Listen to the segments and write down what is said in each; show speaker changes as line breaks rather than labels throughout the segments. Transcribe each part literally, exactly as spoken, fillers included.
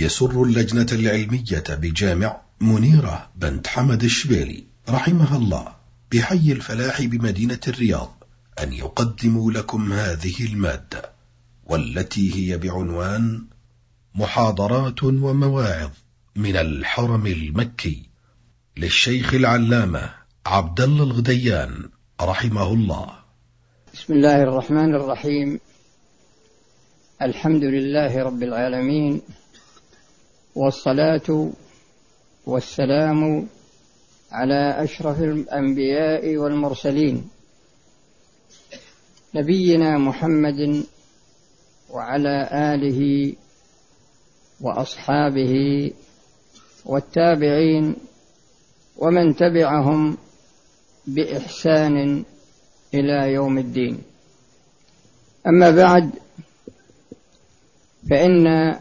يسر اللجنة العلمية بجامع منيرة بنت حمد الشبيلي رحمها الله بحي الفلاح بمدينة الرياض أن يقدموا لكم هذه المادة، والتي هي بعنوان محاضرات ومواعظ من الحرم المكي للشيخ العلامة عبد الله الغديان رحمه الله.
بسم الله الرحمن الرحيم. الحمد لله رب العالمين، والصلاة والسلام على أشرف الأنبياء والمرسلين نبينا محمد وعلى آله وأصحابه والتابعين ومن تبعهم بإحسان إلى يوم الدين. أما بعد، فإن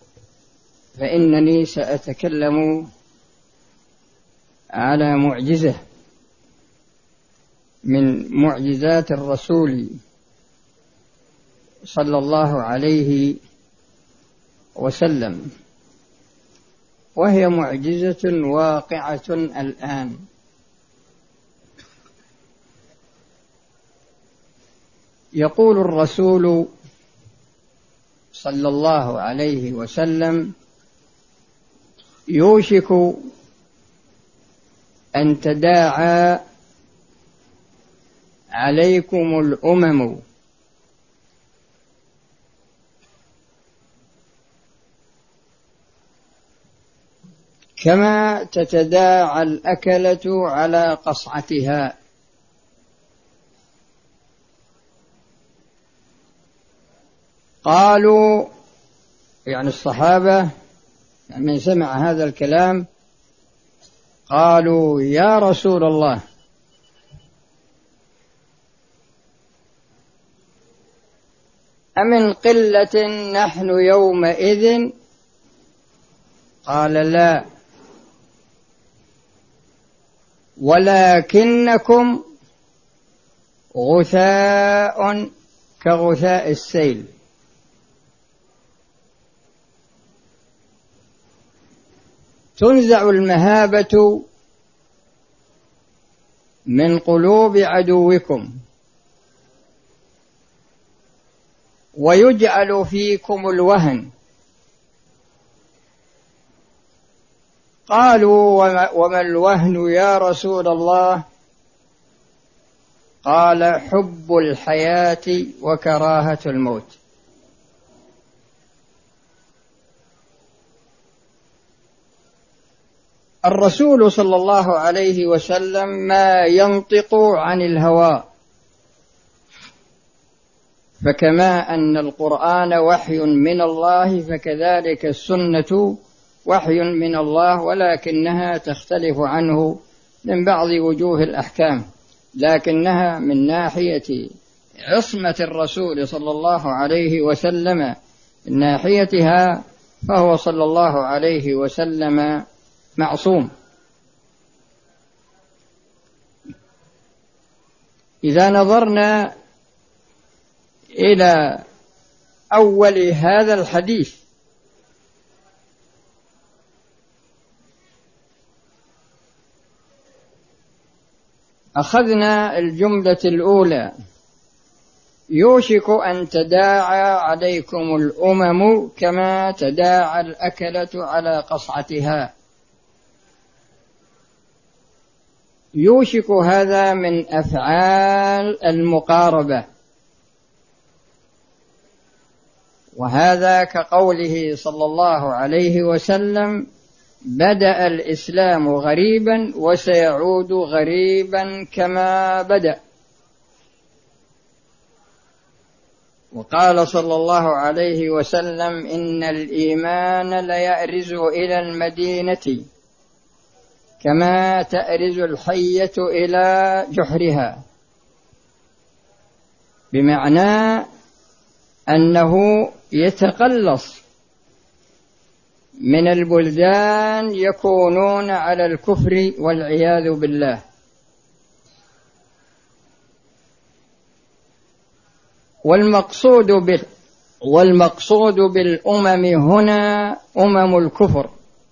فإنني سأتكلم على معجزة من معجزات الرسول صلى الله عليه وسلم، وهي معجزة واقعة الآن. يقول الرسول صلى الله عليه وسلم: يوشك أن تداعى عليكم الأمم كما تتداعى الأكلة على قصعتها. قالوا، يعني الصحابة من سمع هذا الكلام قالوا: يا رسول الله، أمن قلة نحن يومئذ؟ قال: لا، ولكنكم غثاء كغثاء السيل. تنزع المهابة من قلوب عدوكم ويجعل فيكم الوهن. قالوا: وما الوهن يا رسول الله؟ قال: حب الحياة وكراهة الموت. الرسول صلى الله عليه وسلم ما ينطق عن الهوى، فكما أن القرآن وحي من الله فكذلك السنة وحي من الله، ولكنها تختلف عنه من بعض وجوه الأحكام، لكنها من ناحية عصمة الرسول صلى الله عليه وسلم من ناحيتها فهو صلى الله عليه وسلم معصوم. إذا نظرنا إلى أول هذا الحديث أخذنا الجملة الأولى: يوشك أن تداعى عليكم الأمم كما تداعى الأكلة على قصعتها. يوشك هذا من أفعال المقاربة، وهذا كقوله صلى الله عليه وسلم: بدأ الإسلام غريبا وسيعود غريبا كما بدأ. وقال صلى الله عليه وسلم: إن الإيمان ليأرز إلى المدينة كما تأرز الحية إلى جحرها، بمعنى أنه يتقلص من البلدان يكونون على الكفر والعياذ بالله. والمقصود والمقصود بالأمم هنا أمم الكفر،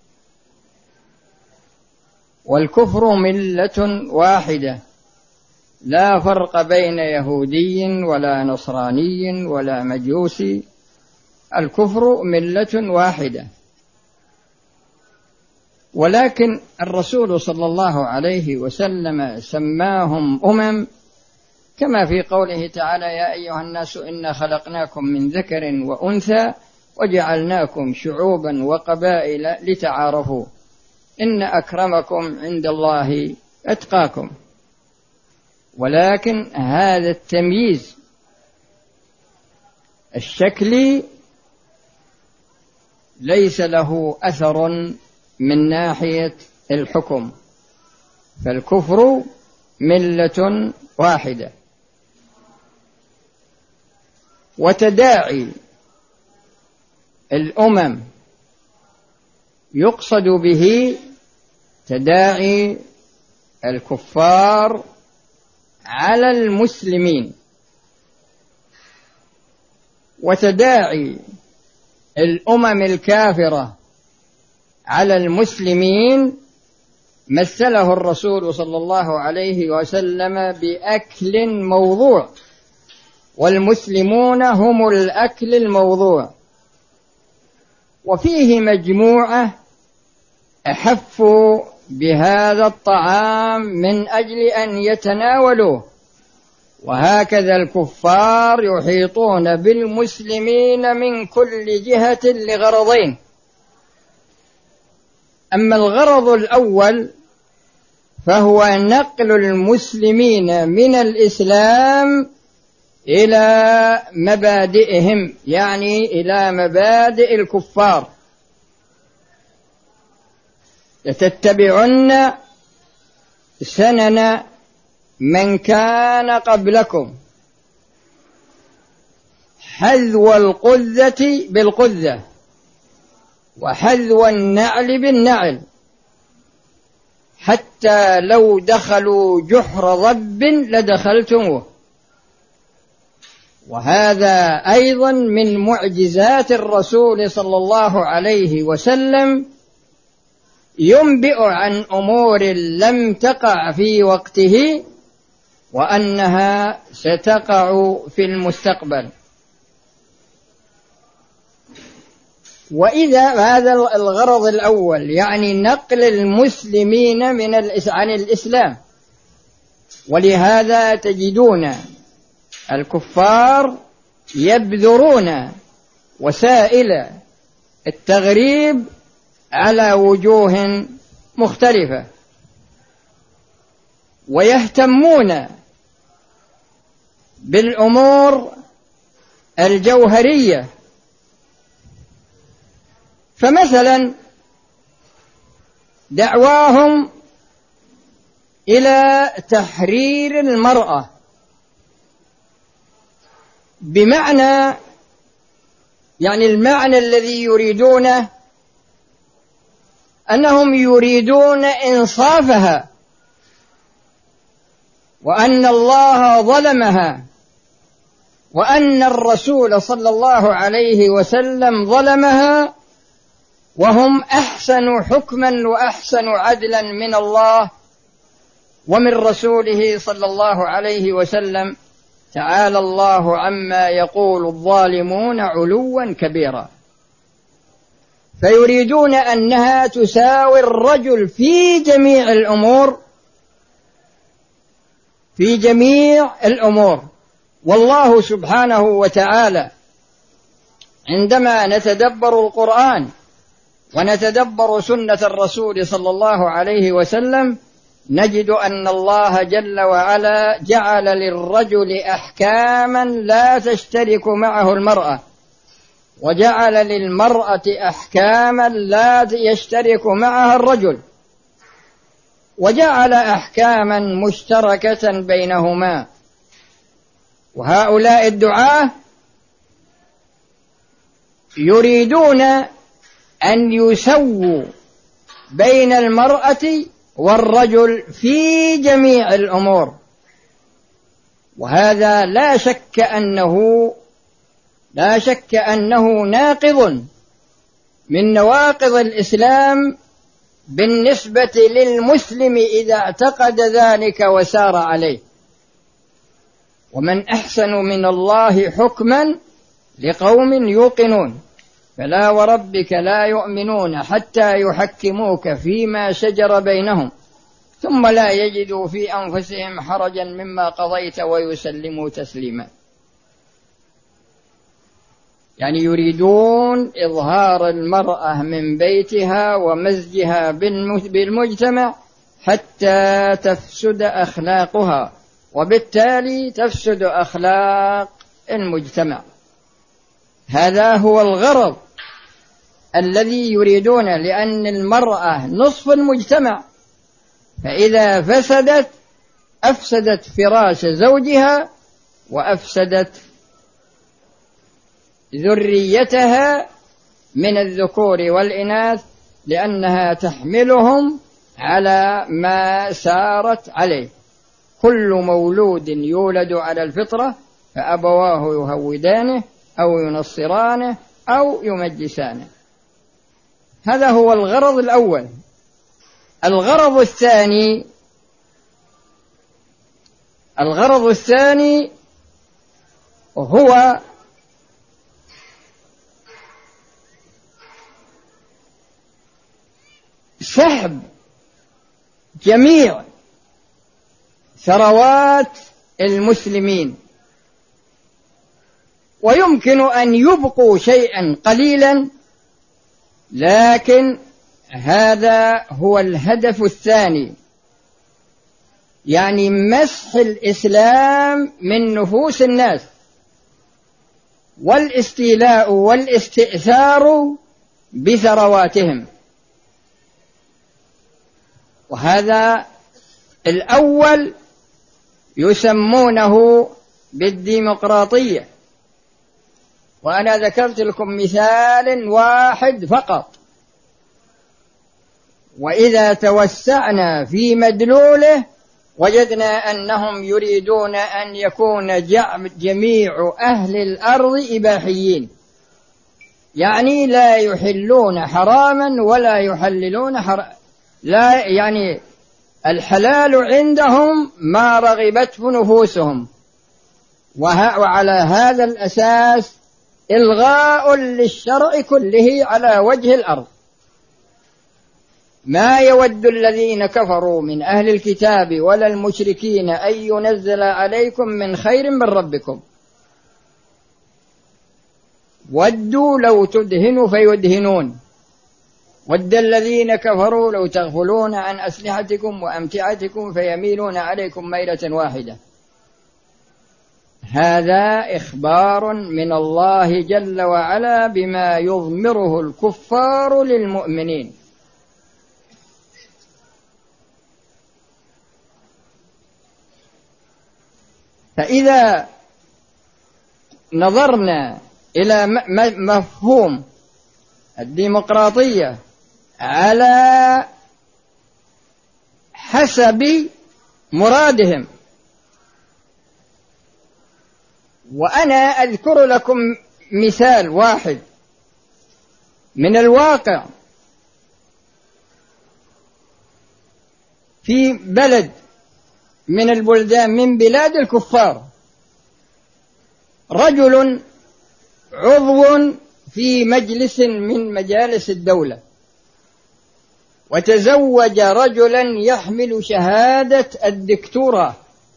والكفر ملة واحدة لا فرق بين يهودي ولا نصراني ولا مجوسي، الكفر ملة واحدة. ولكن الرسول صلى الله عليه وسلم سماهم أمم كما في قوله تعالى: يا أيها الناس إنا خلقناكم من ذكر وأنثى وجعلناكم شعوبا وقبائل لتعارفوا إن أكرمكم عند الله أتقاكم. ولكن هذا التمييز الشكلي ليس له أثر من ناحية الحكم، فالكفر ملة واحدة. وتداعي الأمم يقصد به تداعي الكفار على المسلمين، وتداعي الأمم الكافرة على المسلمين مثله الرسول صلى الله عليه وسلم بأكل موضوع، والمسلمون هم الأكل الموضوع. وفيه مجموعة أحفوا بهذا الطعام من أجل أن يتناولوه، وهكذا الكفار يحيطون بالمسلمين من كل جهة لغرضين: أما الغرض الأول فهو نقل المسلمين من الإسلام إلى مبادئهم، يعني إلى مبادئ الكفار، لتتبعن سنن من كان قبلكم حذو القذة بالقذة وحذو النعل بالنعل، حتى لو دخلوا جحر ضب لدخلتموه. وهذا أيضا من معجزات الرسول صلى الله عليه وسلم، ينبئ عن أمور لم تقع في وقته وأنها ستقع في المستقبل. وإذا هذا الغرض الأول يعني نقل المسلمين من عن الإسلام، ولهذا تجدون الكفار يبذرون وسائل التغريب على وجوه مختلفة، ويهتمون بالأمور الجوهرية. فمثلا دعواهم إلى تحرير المرأة، بمعنى يعني المعنى الذي يريدونه أنهم يريدون إنصافها، وأن الله ظلمها، وأن الرسول صلى الله عليه وسلم ظلمها، وهم أحسن حكما وأحسن عدلا من الله ومن رسوله صلى الله عليه وسلم. تعالى الله عما يقول الظالمون علوا كبيرا. فيريدون أنها تساوي الرجل في جميع الأمور، في جميع الأمور. والله سبحانه وتعالى عندما نتدبر القرآن ونتدبر سنة الرسول صلى الله عليه وسلم نجد أن الله جل وعلا جعل للرجل أحكاما لا تشترك معه المرأة، وجعل للمرأة أحكاما لا يشترك معها الرجل، وجعل أحكاما مشتركة بينهما. وهؤلاء الدعاة يريدون أن يسووا بين المرأة والرجل في جميع الأمور، وهذا لا شك أنه لا شك أنه ناقض من نواقض الإسلام بالنسبة للمسلم إذا اعتقد ذلك وسار عليه. ومن أحسن من الله حكما لقوم يوقنون فلا وربك لا يؤمنون حتى يحكموك فيما شجر بينهم ثم لا يجدوا في أنفسهم حرجا مما قضيت ويسلموا تسليما. يعني يريدون إظهار المرأة من بيتها ومزجها بالمجتمع حتى تفسد أخلاقها، وبالتالي تفسد أخلاق المجتمع. هذا هو الغرض الذي يريدون، لأن المرأة نصف المجتمع، فإذا فسدت أفسدت فراش زوجها وأفسدت ذريتها من الذكور والإناث، لأنها تحملهم على ما سارت عليه. كل مولود يولد على الفطرة فأبواه يهودانه أو ينصرانه أو يمجسانه. هذا هو الغرض الأول. الغرض الثاني الغرض الثاني هو سحب جميع ثروات المسلمين، ويمكن أن يبقوا شيئا قليلا، لكن هذا هو الهدف الثاني، يعني مسح الإسلام من نفوس الناس والاستيلاء والاستئثار بثرواتهم. وهذا الأول يسمونه بالديمقراطية، وأنا ذكرت لكم مثال واحد فقط، وإذا توسعنا في مدلوله وجدنا أنهم يريدون أن يكون جميع أهل الأرض إباحيين، يعني لا يحلون حراما ولا يحللون حراما، لا يعني الحلال عندهم ما رغبته نفوسهم. وعلى هذا الأساس إلغاء للشرع كله على وجه الأرض. ما يود الذين كفروا من أهل الكتاب ولا المشركين أن ينزل عليكم من خير من ربكم، ودوا لو تدهنوا فيدهنون، ود الذين كفروا لو تغفلون عن أسلحتكم وأمتعتكم فيميلون عليكم ميلة واحدة. هذا إخبار من الله جل وعلا بما يضمره الكفار للمؤمنين. فإذا نظرنا إلى مفهوم الديمقراطية على حسب مرادهم، وأنا أذكر لكم مثال واحد من الواقع في بلد من البلدان من بلاد الكفار، رجل عضو في مجلس من مجالس الدولة وتزوج رجلا يحمل شهادة الدكتوراه،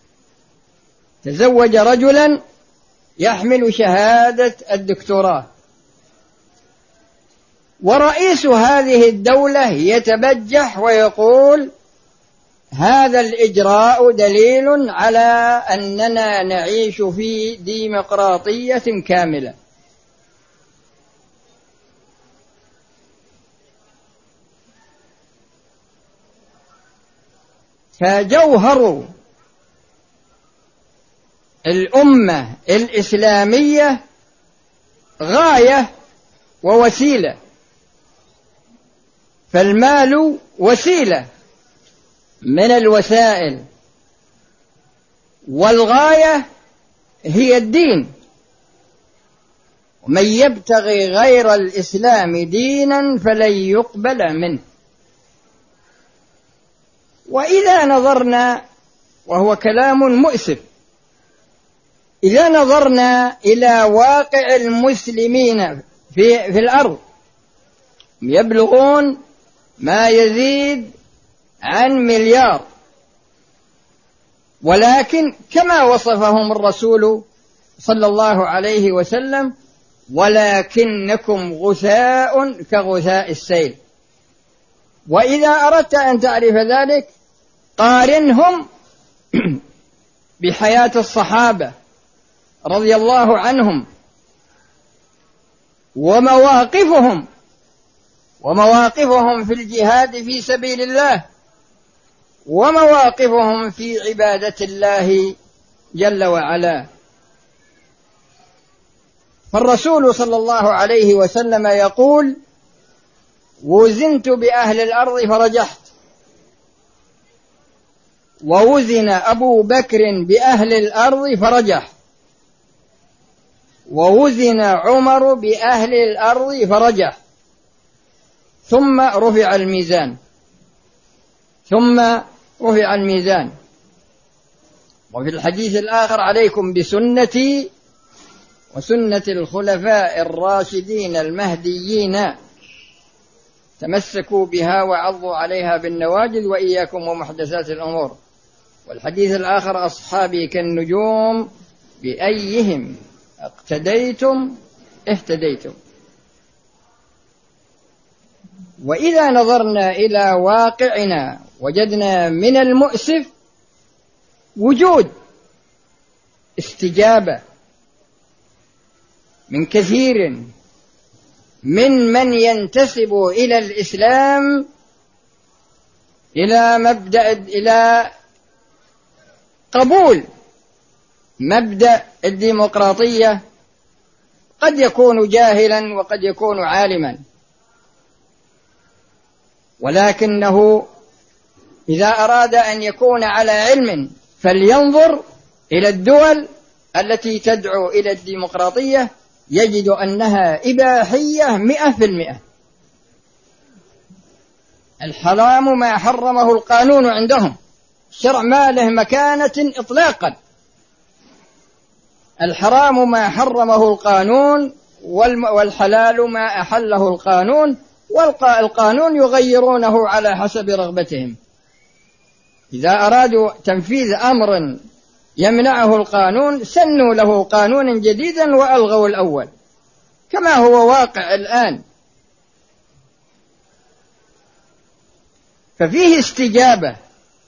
تزوج رجلا يحمل شهادة الدكتوراه، ورئيس هذه الدولة يتبجح ويقول هذا الإجراء دليل على أننا نعيش في ديمقراطية كاملة. فجوهر الأمة الإسلامية غاية ووسيلة، فالمال وسيلة من الوسائل، والغاية هي الدين. ومن يبتغي غير الإسلام دينا فلن يقبل منه. وإذا نظرنا، وهو كلام مؤسف، إذا نظرنا إلى واقع المسلمين في, في الأرض يبلغون ما يزيد عن مليار، ولكن كما وصفهم الرسول صلى الله عليه وسلم: ولكنكم غثاء كغثاء السيل. وإذا أردت أن تعرف ذلك قارنهم بحياة الصحابة رضي الله عنهم ومواقفهم ومواقفهم في الجهاد في سبيل الله ومواقفهم في عبادة الله جل وعلا. فالرسول صلى الله عليه وسلم يقول: وزنت بأهل الأرض فرجحت، ووزن أبو بكر بأهل الأرض فرجح، ووزن عمر بأهل الأرض فرجح، ثم رفع الميزان ثم رفع الميزان. وفي الحديث الآخر: عليكم بسنتي وسنة الخلفاء الراشدين المهديين، تمسكوا بها وعضوا عليها بالنواجذ وإياكم ومحدثات الأمور. والحديث الآخر: أصحابي كالنجوم بأيهم اقتديتم اهتديتم. وإذا نظرنا إلى واقعنا وجدنا من المؤسف وجود استجابة من كثير من من ينتسب إلى الإسلام إلى مبدأ إلى قبول مبدأ الديمقراطية، قد يكون جاهلا وقد يكون عالما، ولكنه إذا أراد أن يكون على علم فلينظر إلى الدول التي تدعو إلى الديمقراطية، يجد أنها إباحية مئة في المئة. الحرام ما حرمه القانون عندهم، الشرع ما له مكانة إطلاقا. الحرام ما حرمه القانون، والحلال ما أحله القانون، والقانون يغيرونه على حسب رغبتهم. إذا أرادوا تنفيذ أمر يمنعه القانون سنوا له قانونا جديدا وألغوا الأول، كما هو واقع الآن. ففيه استجابة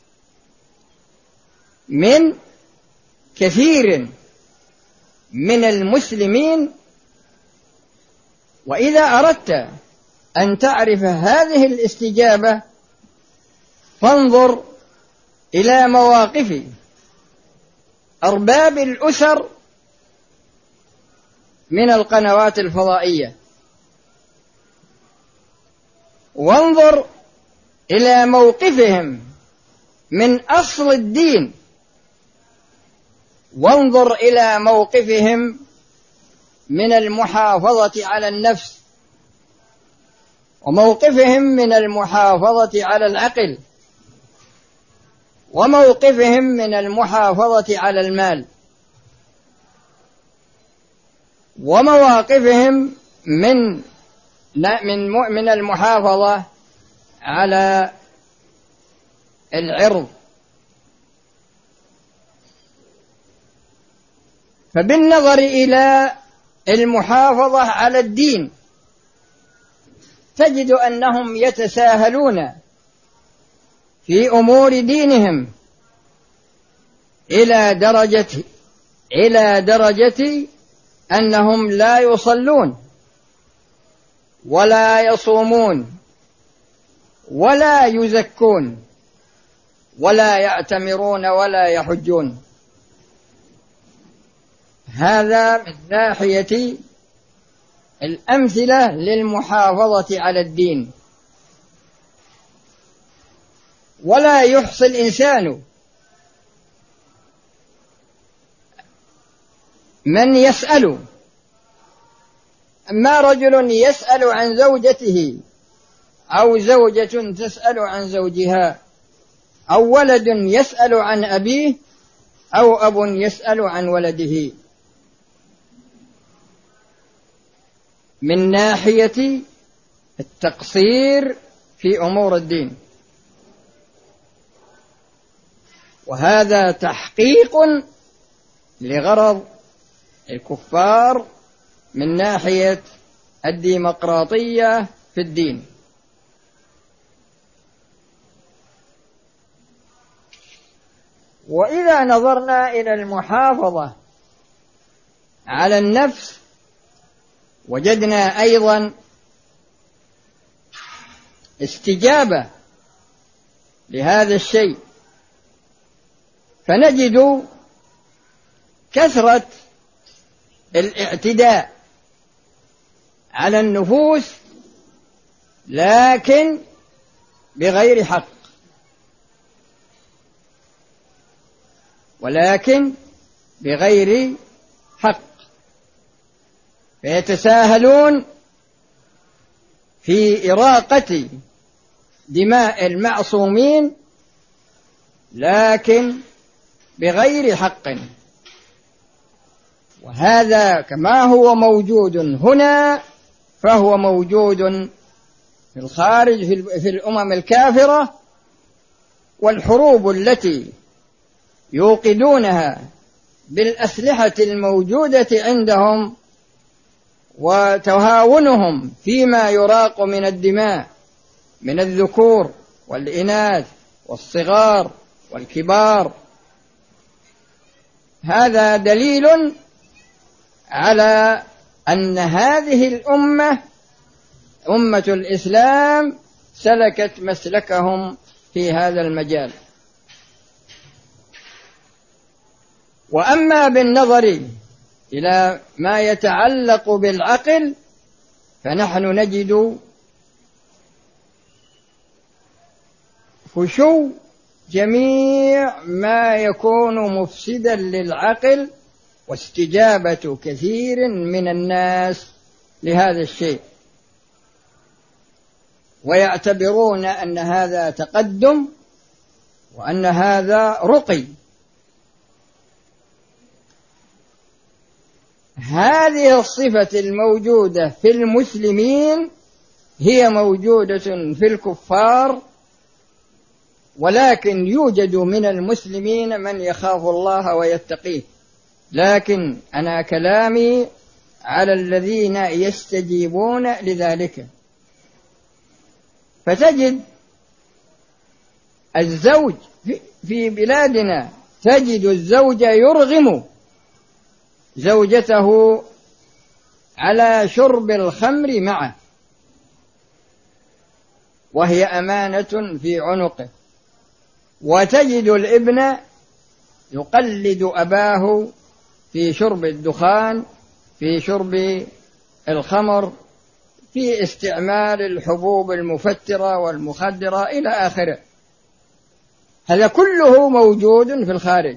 من كثير من المسلمين. وإذا أردت أن تعرف هذه الاستجابة فانظر إلى مواقف أرباب الأسر من القنوات الفضائية، وانظر إلى موقفهم من أصل الدين، وانظر إلى موقفهم من المحافظة على النفس، وموقفهم من المحافظة على العقل، وموقفهم من المحافظة على المال، ومواقفهم من من من المحافظة على العرض. فبالنظر إلى المحافظة على الدين تجد أنهم يتساهلون في أمور دينهم إلى درجة إلى درجة أنهم لا يصلون ولا يصومون ولا يزكون ولا يعتمرون ولا يحجون. هذا من ناحية الأمثلة للمحافظة على الدين. ولا يحصي الإنسان من يسأل أما رجل يسأل عن زوجته أو زوجة تسأل عن زوجها أو ولد يسأل عن أبيه أو أب يسأل عن ولده من ناحية التقصير في أمور الدين، وهذا تحقيق لغرض الكفار من ناحية الديمقراطية في الدين. وإذا نظرنا إلى المحافظة على النفس وجدنا أيضا استجابة لهذا الشيء، فنجد كثرة الاعتداء على النفوس لكن بغير حق، ولكن بغير حق، فيتساهلون في إراقة دماء المعصومين لكن بغير حق. وهذا كما هو موجود هنا فهو موجود في الخارج في الأمم الكافرة، والحروب التي يوقدونها بالأسلحة الموجودة عندهم وتهاونهم فيما يراق من الدماء من الذكور والإناث والصغار والكبار، هذا دليل على أن هذه الأمة أمة الإسلام سلكت مسلكهم في هذا المجال. وأما بالنظر إلى ما يتعلق بالعقل فنحن نجد فشو جميع ما يكون مفسدا للعقل واستجابة كثير من الناس لهذا الشيء، ويعتبرون أن هذا تقدم وأن هذا رقي. هذه الصفة الموجودة في المسلمين هي موجودة في الكفار، ولكن يوجد من المسلمين من يخاف الله ويتقيه، لكن أنا كلامي على الذين يستجيبون لذلك. فتجد الزوج في بلادنا تجد الزوج يرغم زوجته على شرب الخمر معه وهي أمانة في عنقه، وتجد الابن يقلد أباه في شرب الدخان، في شرب الخمر، في استعمال الحبوب المفترة والمخدرة إلى آخره. هذا كله موجود في الخارج،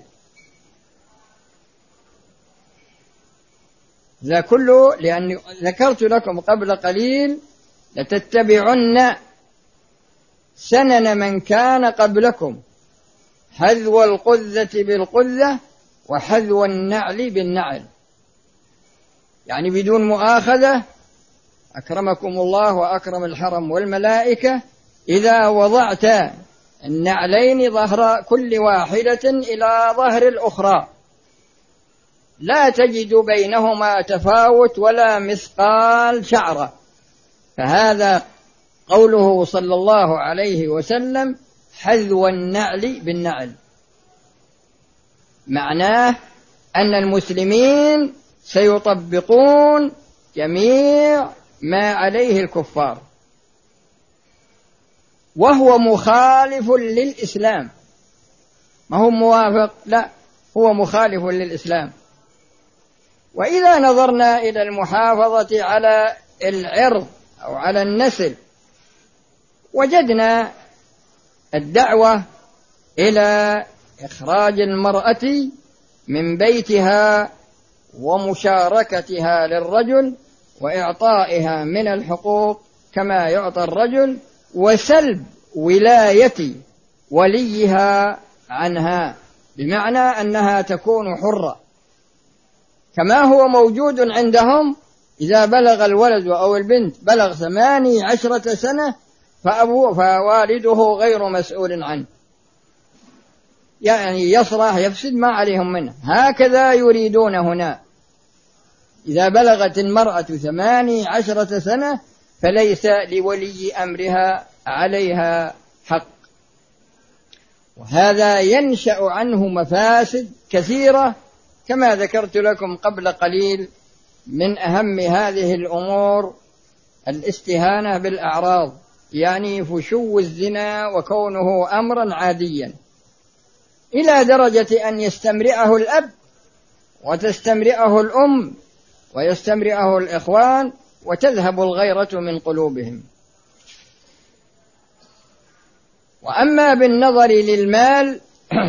ذا كله، لأني ذكرت لكم قبل قليل لتتبعن سنن من كان قبلكم حذو القذة بالقذة وحذو النعل بالنعل، يعني بدون مؤاخذة. أكرمكم الله وأكرم الحرم والملائكة إذا وضعت النعلين ظهر كل واحدة إلى ظهر الأخرى لا تجد بينهما تفاوت ولا مثقال شعرة، فهذا قوله صلى الله عليه وسلم حذو النعل بالنعل، معناه أن المسلمين سيطبقون جميع ما عليه الكفار، وهو مخالف للإسلام، ما هو موافق، لا هو مخالف للإسلام. وإذا نظرنا إلى المحافظة على العرض أو على النسل وجدنا الدعوة إلى إخراج المرأة من بيتها ومشاركتها للرجل وإعطائها من الحقوق كما يعطى الرجل، وسلب ولاية وليها عنها، بمعنى أنها تكون حرة كما هو موجود عندهم. إذا بلغ الولد أو البنت بلغ ثماني عشرة سنة فأبوه فوالده غير مسؤول عنه، يعني يصلح يفسد ما عليهم منه. هكذا يريدون هنا، إذا بلغت المرأة ثماني عشرة سنة فليس لولي أمرها عليها حق، وهذا ينشأ عنه مفاسد كثيرة كما ذكرت لكم قبل قليل. من أهم هذه الأمور الاستهانة بالأعراض، يعني فشو الزنا وكونه أمرا عاديا، إلى درجة أن يستمرئه الأب وتستمرئه الأم ويستمرئه الإخوان وتذهب الغيرة من قلوبهم. وأما بالنظر للمال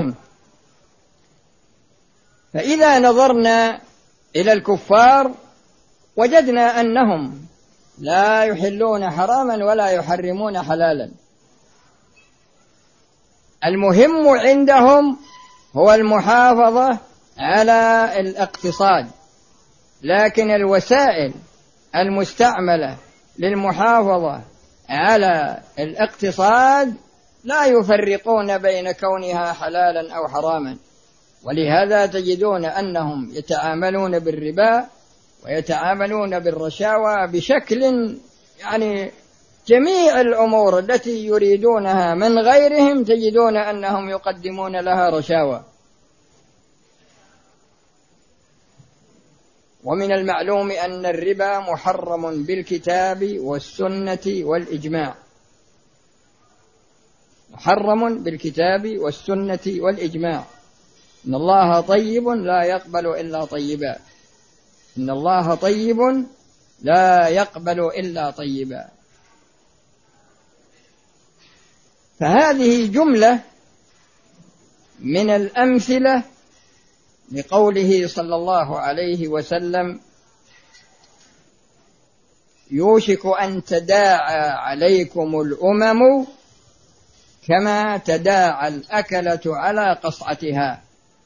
فإذا نظرنا إلى الكفار وجدنا أنهم لا يحلون حراما ولا يحرمون حلالا، المهم عندهم هو المحافظة على الاقتصاد، لكن الوسائل المستعملة للمحافظة على الاقتصاد لا يفرقون بين كونها حلالا أو حراما. ولهذا تجدون أنهم يتعاملون بالربا ويتعاملون بالرشاوى بشكل، يعني جميع الأمور التي يريدونها من غيرهم تجدون أنهم يقدمون لها رشاوى. ومن المعلوم أن الربا محرم بالكتاب والسنة والإجماع، محرم بالكتاب والسنة والإجماع. إن الله طيب لا يقبل إلا طيبا، إن الله طيب لا يقبل إلا طيبا. فهذه جملة من الأمثلة لقوله صلى الله عليه وسلم: يوشك أن تداعى عليكم الأمم كما تداعى الأكلة على قصعتها.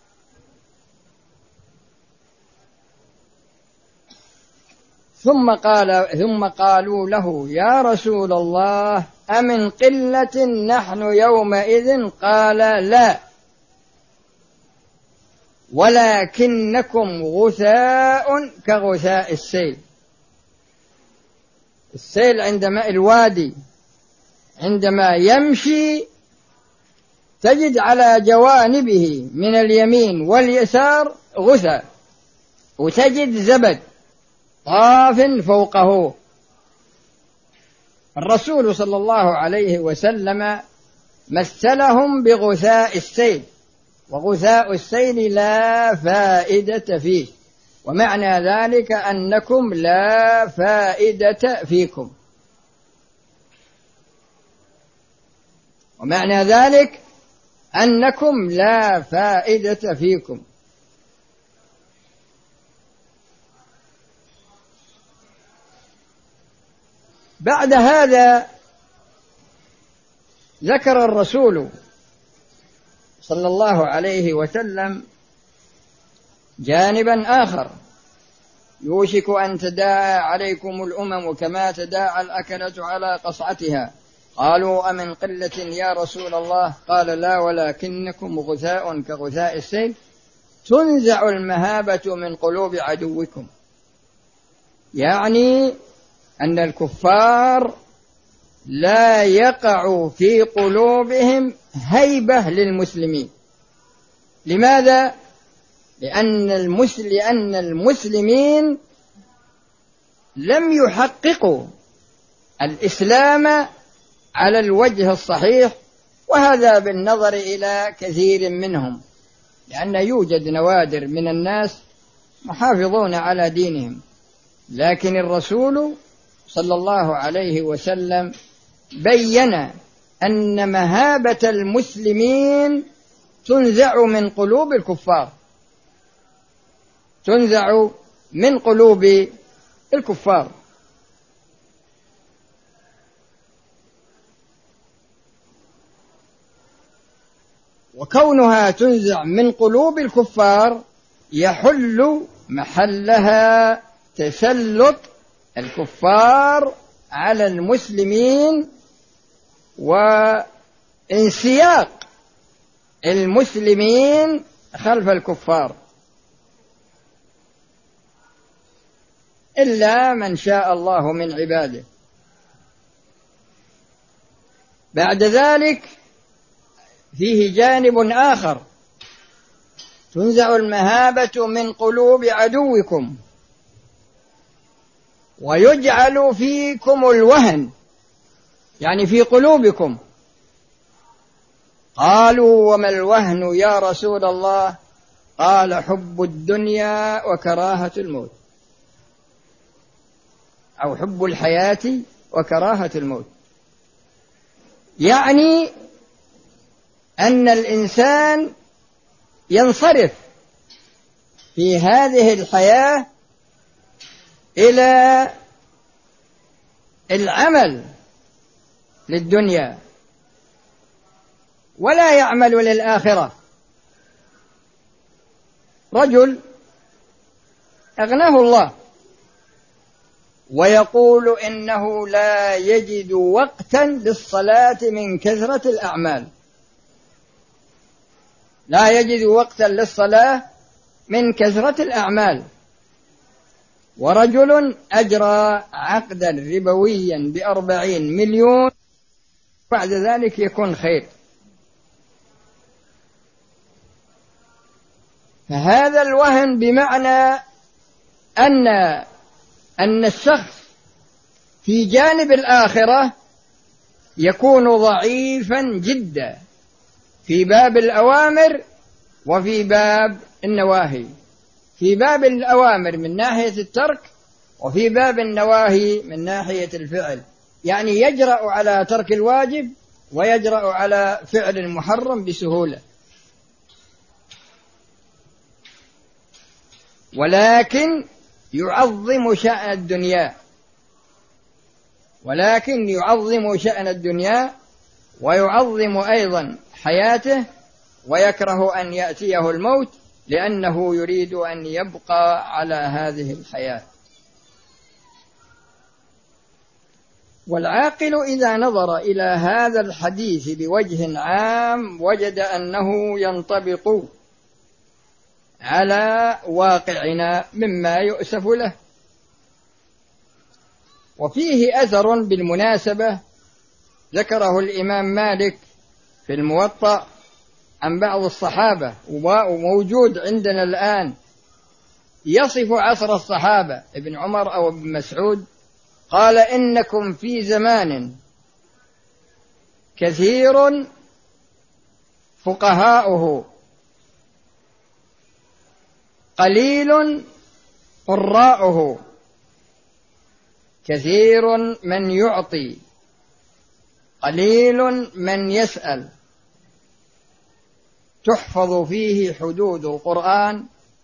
ثم قال ثم قالوا له: يا رسول الله أمن قلة نحن يومئذ؟ قال: لا، ولكنكم غثاء كغثاء السيل. السيل عندما الوادي عندما يمشي تجد على جوانبه من اليمين واليسار غثاء، وتجد زبد طاف فوقه. الرسول صلى الله عليه وسلم مثلهم بغثاء السيل، وغثاء السيل لا فائدة فيه، ومعنى ذلك أنكم لا فائدة فيكم، ومعنى ذلك أنكم لا فائدة فيكم. بعد هذا ذكر الرسول صلى الله عليه وسلم جانبا آخر: يوشك أن تداعى عليكم الأمم كما تداعى الأكلة على قصعتها. قالوا: أمن قلة يا رسول الله؟ قال: لا، ولكنكم غثاء كغثاء السيل تنزع المهابة من قلوب عدوكم. يعني أن الكفار لا يقع في قلوبهم هيبة للمسلمين. لماذا؟ لأن المسلم لأن المسلمين لم يحققوا الإسلام على الوجه الصحيح، وهذا بالنظر إلى كثير منهم، لأن يوجد نوادر من الناس محافظون على دينهم، لكن الرسول صلى الله عليه وسلم بين أن مهابة المسلمين تنزع من قلوب الكفار، تنزع من قلوب الكفار. وكونها تنزع من قلوب الكفار يحل محلها تسلط الكفار على المسلمين وانسياق المسلمين خلف الكفار، إلا من شاء الله من عباده. بعد ذلك فيه جانب آخر، تنزع المهابة من قلوب عدوكم ويجعل فيكم الوهن، يعني في قلوبكم. قالوا وما الوهن يا رسول الله؟ قال حب الدنيا وكراهة الموت، أو حب الحياة وكراهة الموت، يعني أن الإنسان ينصرف في هذه الحياة إلى العمل للدنيا ولا يعمل للآخرة. رجل أغناه الله ويقول إنه لا يجد وقتا للصلاة من كثرة الأعمال، لا يجد وقتا للصلاة من كثرة الأعمال. ورجل أجرى عقدا ربويا بأربعين مليون بعد ذلك يكون خير. فهذا الوهن بمعنى أن أن الشخص في جانب الآخرة يكون ضعيفا جدا في باب الأوامر وفي باب النواهي، في باب الأوامر من ناحية الترك وفي باب النواهي من ناحية الفعل، يعني يجرأ على ترك الواجب ويجرأ على فعل المحرم بسهولة. ولكن يعظم شأن الدنيا ولكن يعظم شأن الدنيا ويعظم أيضا حياته، ويكره أن يأتيه الموت لأنه يريد أن يبقى على هذه الحياة. والعاقل إذا نظر إلى هذا الحديث بوجه عام وجد أنه ينطبق على واقعنا مما يؤسف له. وفيه أثر بالمناسبة ذكره الإمام مالك في الموطأ عن بعض الصحابة وموجود عندنا الآن، يصف عصر الصحابة ابن عمر أو ابن مسعود، قال إنكم في زمان كثير فقهاؤه قليل قراؤه، كثير من يعطي قليل من يسأل، تحفظ فيه حدود القرآن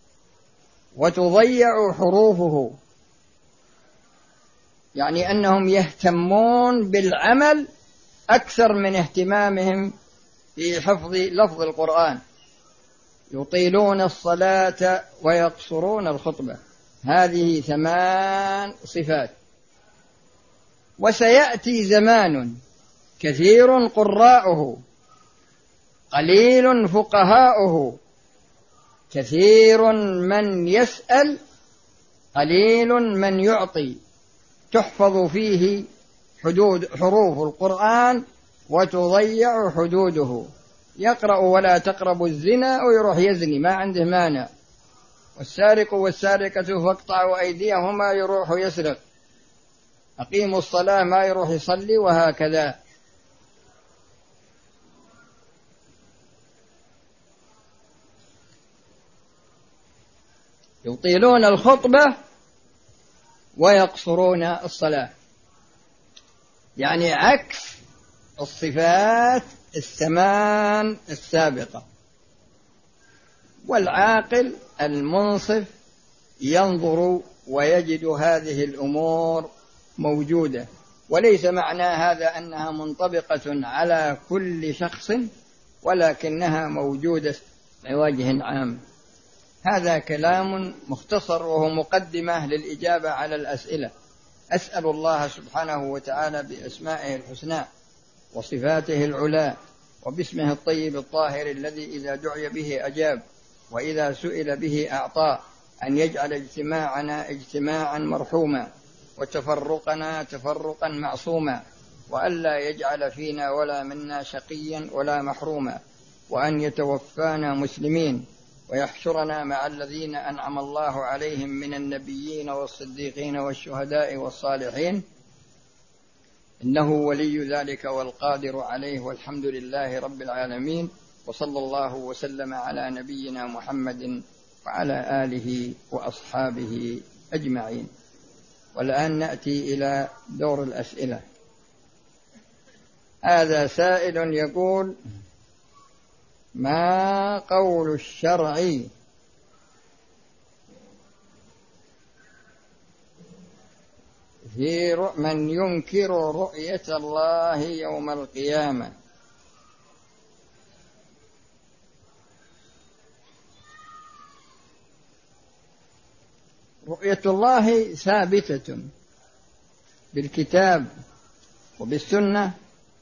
وتضيع حروفه، يعني أنهم يهتمون بالعمل أكثر من اهتمامهم في حفظ لفظ القرآن، يطيلون الصلاة ويقصرون الخطبة. هذه ثمان صفات. وسيأتي زمان كثير قراؤه قليل فقهاؤه، كثير من يسأل قليل من يعطي، تحفظ فيه حدود حروف القرآن وتضيع حدوده. يقرأ ولا تقربوا الزنا ويروح يزني ما عنده مانع، والسارق والسارقة فاقطعوا أيديهما يروح يسرق، أقيموا الصلاة ما يروح يصلي، وهكذا. يطيلون الخطبة ويقصرون الصلاة، يعني عكس الصفات الثمان السابقة. والعاقل المنصف ينظر ويجد هذه الأمور موجودة، وليس معنى هذا أنها منطبقة على كل شخص، ولكنها موجودة بوجه عام. هذا كلام مختصر وهو مقدمة للإجابة على الأسئلة. أسأل الله سبحانه وتعالى بأسمائه الحسنى وصفاته العلى وباسمه الطيب الطاهر الذي إذا دعي به أجاب وإذا سئل به أعطى، أن يجعل اجتماعنا اجتماعا مرحوما وتفرقنا تفرقا معصوما، وألا يجعل فينا ولا منا شقيا ولا محروما، وأن يتوفانا مسلمين ويحشرنا مع الذين أنعم الله عليهم من النبيين والصديقين والشهداء والصالحين، إنه ولي ذلك والقادر عليه، والحمد لله رب العالمين، وصلى الله وسلم على نبينا محمد وعلى آله وأصحابه أجمعين. والآن نأتي إلى دور الأسئلة. هذا سائل يقول: ما قول الشرع في من ينكر رؤية الله يوم القيامة؟ رؤية الله ثابتة بالكتاب وبالسنة،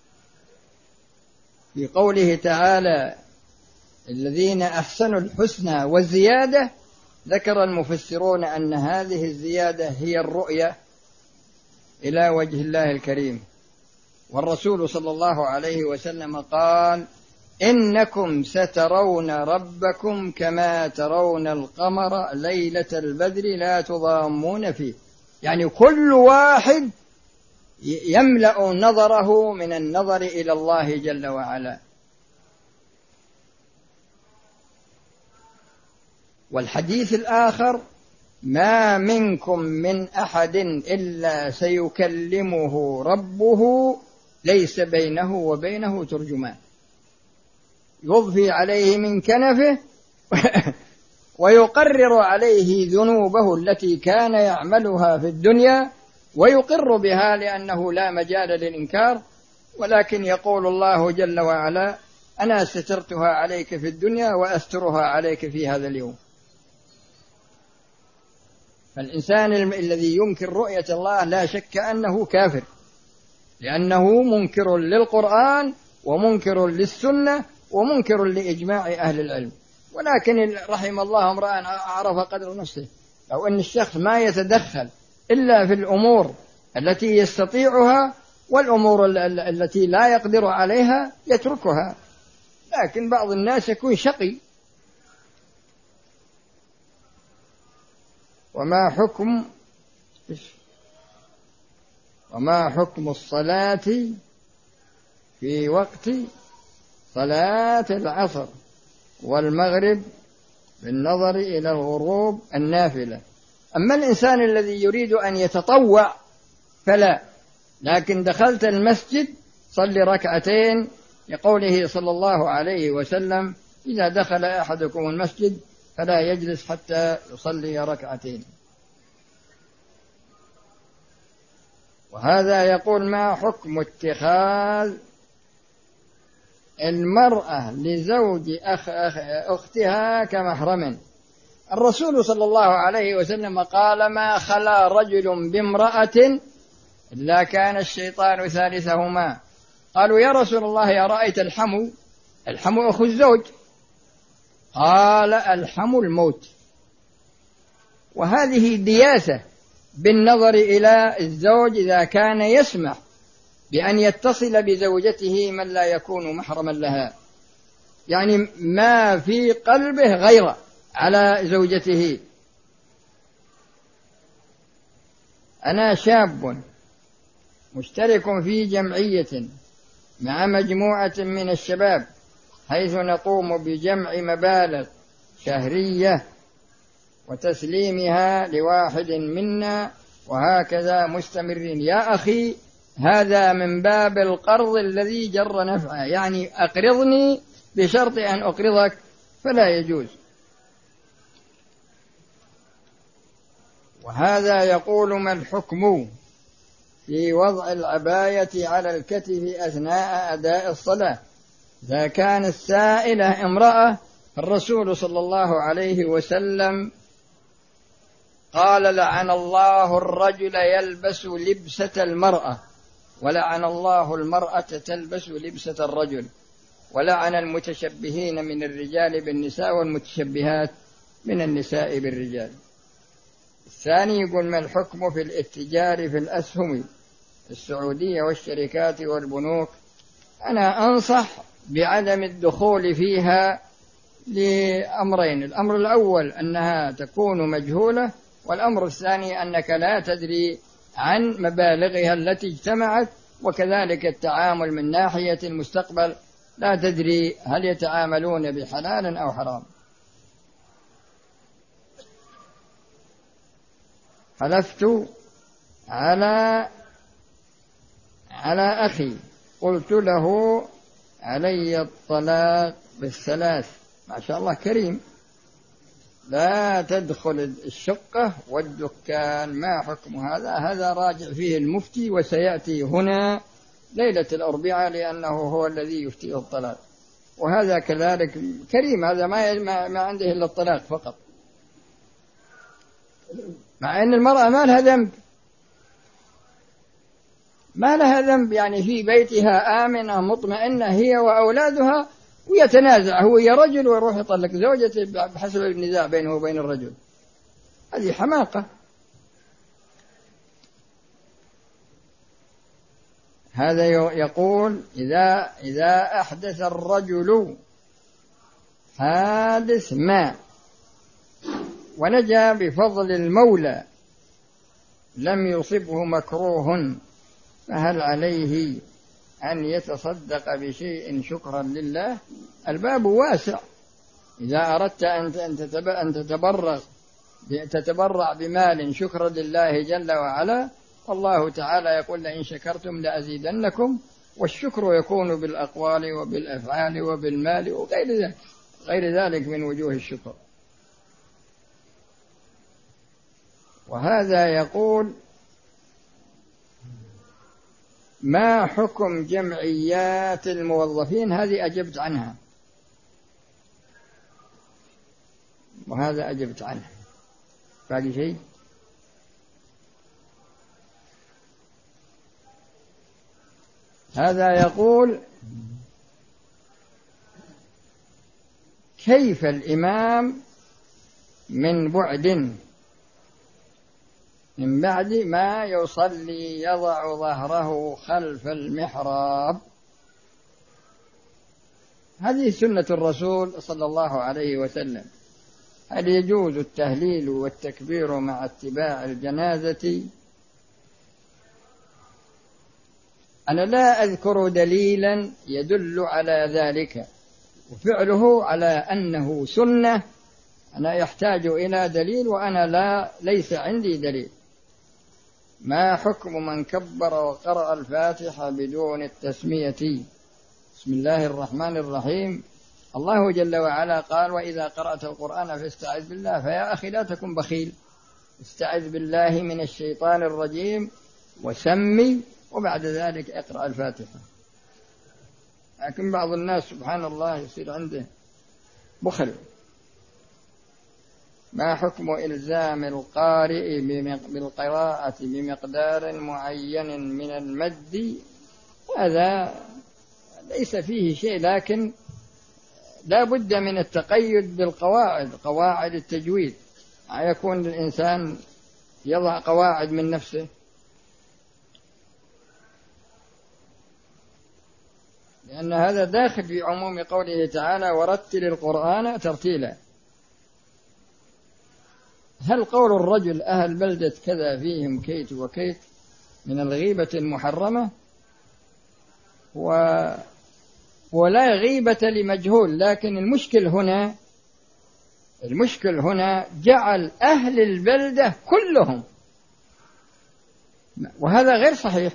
في قوله تعالى: الذين أحسنوا الحسنى والزيادة. ذكر المفسرون أن هذه الزيادة هي الرؤية إلى وجه الله الكريم، والرسول صلى الله عليه وسلم قال: إنكم سترون ربكم كما ترون القمر ليلة البدر لا تضامون فيه. يعني كل واحد يملأ نظره من النظر إلى الله جل وعلا. والحديث الآخر: ما منكم من أحد إلا سيكلمه ربه ليس بينه وبينه ترجمان، يضفي عليه من كنفه ويقرر عليه ذنوبه التي كان يعملها في الدنيا ويقر بها لأنه لا مجال للإنكار، ولكن يقول الله جل وعلا: أنا سترتها عليك في الدنيا وأسترها عليك في هذا اليوم. فالإنسان الذي ينكر رؤية الله لا شك أنه كافر، لأنه منكر للقرآن ومنكر للسنة ومنكر لإجماع أهل العلم. ولكن رحم الله امرأ عرف قدر نفسه. لو أن الشخص ما يتدخل إلا في الأمور التي يستطيعها، والأمور التي لا يقدر عليها يتركها. لكن بعض الناس يكون شقي. وما حكم وما حكم الصلاة في وقت صلاة العصر والمغرب بالنظر إلى الغروب النافلة؟ أما الإنسان الذي يريد أن يتطوع فلا، لكن دخلت المسجد صل ركعتين، لقوله صلى الله عليه وسلم: إذا دخل أحدكم المسجد فلا يجلس حتى يصلي ركعتين. وهذا يقول: ما حكم اتخاذ المرأة لزوج أخ أخ أختها كمحرم؟ الرسول صلى الله عليه وسلم قال: ما خلا رجل بامرأة إلا كان الشيطان ثالثهما. قالوا: يا رسول الله، يا رأيت الحمو؟ الحمو أخو الزوج. قال: الحمو الموت. وهذه دياسة بالنظر إلى الزوج إذا كان يسمح بأن يتصل بزوجته من لا يكون محرما لها، يعني ما في قلبه غيره على زوجته. أنا شاب مشترك في جمعية مع مجموعة من الشباب، حيث نقوم بجمع مبالغ شهرية وتسليمها لواحد منا، وهكذا مستمرين. يا أخي، هذا من باب القرض الذي جر نفعه، يعني أقرضني بشرط أن أقرضك، فلا يجوز. وهذا يقول: ما الحكم في وضع العباية على الكتف أثناء أداء الصلاة؟ إذا كان السائلة امرأة، الرسول صلى الله عليه وسلم قال: لعن الله الرجل يلبس لبسة المرأة، ولعن الله المرأة تلبس لبسة الرجل، ولعن المتشبهين من الرجال بالنساء والمتشبهات من النساء بالرجال. الثاني يقول: ما الحكم في الاتجار في الأسهم السعودية والشركات والبنوك؟ أنا أنصح بعدم الدخول فيها لأمرين: الأمر الأول أنها تكون مجهولة، والأمر الثاني أنك لا تدري عن مبالغها التي اجتمعت، وكذلك التعامل من ناحية المستقبل لا تدري هل يتعاملون بحلال أو حرام. حلفت على على أخي، قلت له علي الطلاق بالثلاث. ما شاء الله كريم. لا تدخل الشقة والدكان، ما حكم هذا؟ هذا راجع فيه المفتي، وسيأتي هنا ليلة الأربعاء لأنه هو الذي يفتي الطلاق. وهذا كذلك كريم، هذا ما ما عنده إلا الطلاق فقط، مع أن المرأة ما لها ذنب، ما لها ذنب، يعني في بيتها آمنة مطمئنة هي وأولادها، ويتنازع هو يا رجل ويروح يطلق زوجته بحسب النزاع بينه وبين الرجل. هذه حماقة. هذا يقول: إذا إذا أحدث الرجل حادث ما ونجا بفضل المولى لم يصبه مكروه، فهل عليه أن يتصدق بشيء شكرا لله؟ الباب واسع. إذا أردت أن تتبرع تتبرع بمال شكرا لله جل وعلا، والله تعالى يقول: لئن شكرتم لأزيدنكم، والشكر يكون بالأقوال وبالأفعال وبالمال وغير ذلك غير ذلك من وجوه الشكر. وهذا يقول: ما حكم جمعيات الموظفين؟ هذه أجبت عنها، وهذا أجبت عنه. باقي شيء؟ هذا يقول: كيف الإمام من بعد من بعد ما يصلي يضع ظهره خلف المحراب؟ هذه سنة الرسول صلى الله عليه وسلم. هل يجوز التهليل والتكبير مع اتباع الجنازة؟ أنا لا أذكر دليلا يدل على ذلك، وفعله على أنه سنة. أنا يحتاج إلى دليل، وأنا لا ليس عندي دليل. ما حكم من كبر وقرأ الفاتحة بدون التسمية؟ بسم الله الرحمن الرحيم. الله جل وعلا قال: وإذا قرأت القرآن فاستعذ بالله. فيا أخي لا تكن بخيل، استعذ بالله من الشيطان الرجيم وسمي، وبعد ذلك اقرأ الفاتحة. لكن بعض الناس سبحان الله يصير عنده بخل. ما حكم إلزام القارئ بالقراءة بمقدار معين من المد؟ هذا ليس فيه شيء، لكن لا بد من التقيد بالقواعد، قواعد التجويد. يكون الإنسان يضع قواعد من نفسه. لأن هذا داخل في عموم قوله تعالى: ورتل القرآن ترتيلا. هل قول الرجل أهل بلدة كذا فيهم كيت وكيت من الغيبة المحرمة؟ و... ولا غيبة لمجهول، لكن المشكل هنا المشكل هنا جعل أهل البلدة كلهم، وهذا غير صحيح.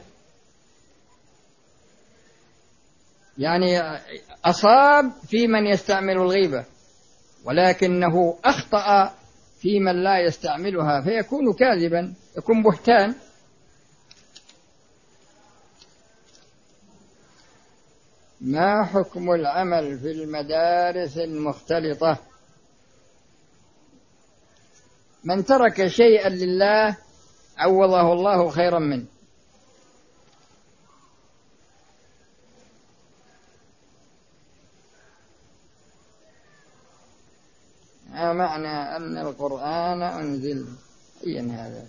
يعني أصاب في من يستعمل الغيبة، ولكنه أخطأ في من لا يستعملها فيكون كاذبا، يكون بهتان. ما حكم العمل في المدارس المختلطة؟ من ترك شيئا لله عوضه الله خيرا منه. معنى أن القرآن أنزل أيا هذا.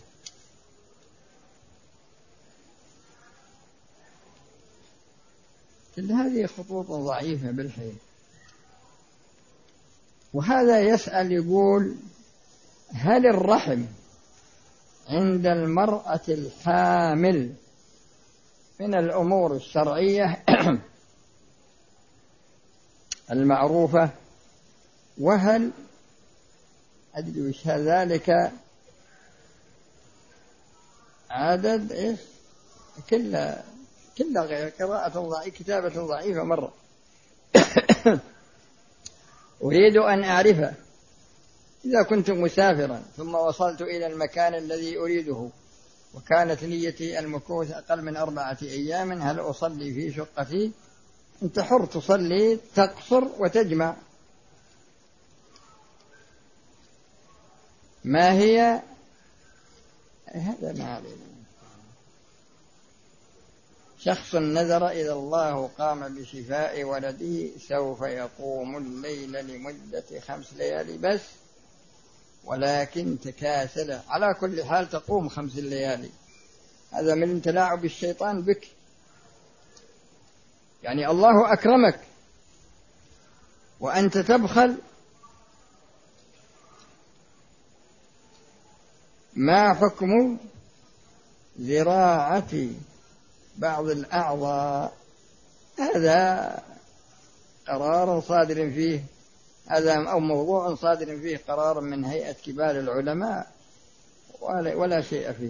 كل هذه خطوط ضعيفة بالحيل. وهذا يسأل يقول: هل الرحم عند المرأة الحامل من الأمور الشرعية المعروفة؟ وهل أدري وش ذلك عدد إيش كل كل قراءة ضعيفة، كتابة ضعيفة مرة. أريد أن أعرف إذا كنت مسافرا ثم وصلت إلى المكان الذي أريده وكانت نيتي المكوث أقل من أربعة أيام، هل أصلي في شقتي؟ أنت حر تصلي، تقصر وتجمع. ما هي هذا ما علينا. شخص نذر إذا الله قام بشفاء ولده سوف يقوم الليل لمدة خمس ليالي بس، ولكن تكاسل. على كل حال تقوم خمس ليالي، هذا من تلاعب الشيطان بك. يعني الله أكرمك وأنت تبخل. ما حكم زراعة بعض الأعضاء؟ هذا قرار صادر فيه، هذا أو موضوع صادر فيه قرار من هيئة كبار العلماء ولا, ولا شيء فيه.